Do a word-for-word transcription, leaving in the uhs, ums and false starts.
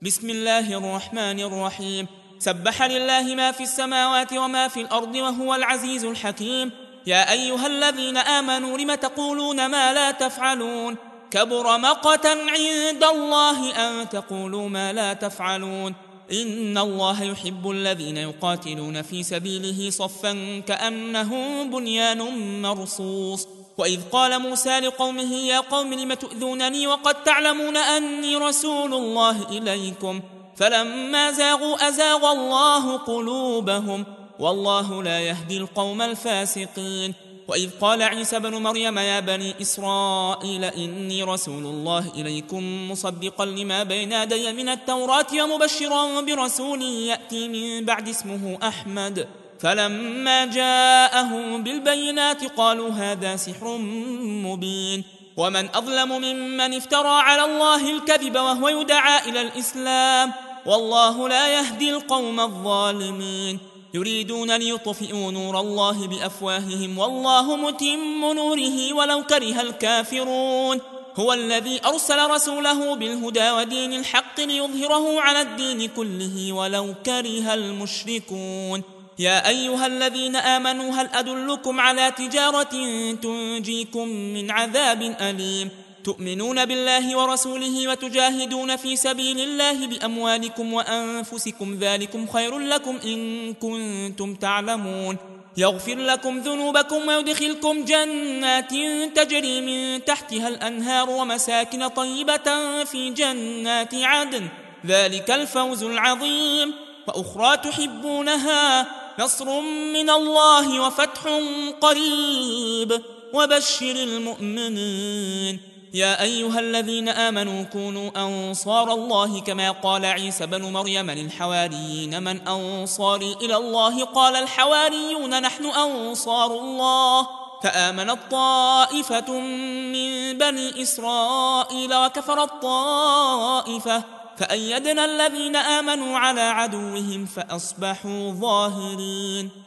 بسم الله الرحمن الرحيم. سبح لله ما في السماوات وما في الأرض وهو العزيز الحكيم. يا أيها الذين آمنوا لم تقولون ما لا تفعلون؟ كبر مقتا عند الله أن تقولوا ما لا تفعلون. إن الله يحب الذين يقاتلون في سبيله صفا كأنهم بنيان مرصوص. وإذ قال موسى لقومه يا قوم لم تؤذونني وقد تعلمون أني رسول الله إليكم فلما زاغوا أزاغ الله قلوبهم والله لا يهدي القوم الفاسقين. وإذ قال عيسى بن مريم يا بني إسرائيل إني رسول الله إليكم مصدقا لما بين يدي من التوراة ومبشرا برسول يأتي من بعد اسمه أحمد. فلما جاءهم بالبينات قالوا هذا سحر مبين. ومن أظلم ممن افترى على الله الكذب وهو يدعى إلى الإسلام والله لا يهدي القوم الظالمين. يريدون ليطفئوا نور الله بأفواههم والله متم نوره ولو كره الكافرون. هو الذي أرسل رسوله بالهدى ودين الحق ليظهره على الدين كله ولو كره المشركون. يا أيها الذين آمنوا هل أدلكم على تجارة تنجيكم من عذاب أليم تؤمنون بالله ورسوله وتجاهدون في سبيل الله بأموالكم وأنفسكم ذلكم خير لكم إن كنتم تعلمون. يغفر لكم ذنوبكم ويدخلكم جنات تجري من تحتها الأنهار ومساكن طيبة في جنات عدن ذلك الفوز العظيم. وأخرى تحبونها نصر من الله وفتح قريب وبشر المؤمنين. يا أيها الذين آمنوا كونوا أنصار الله كما قال عيسى بن مريم للحواريين من أنصاري إلى الله قال الحواريون نحن أنصار الله. فآمنت طائفة من بني إسرائيل وكفرت طائفة فأيدنا الذين آمنوا على عدوهم فأصبحوا ظاهرين.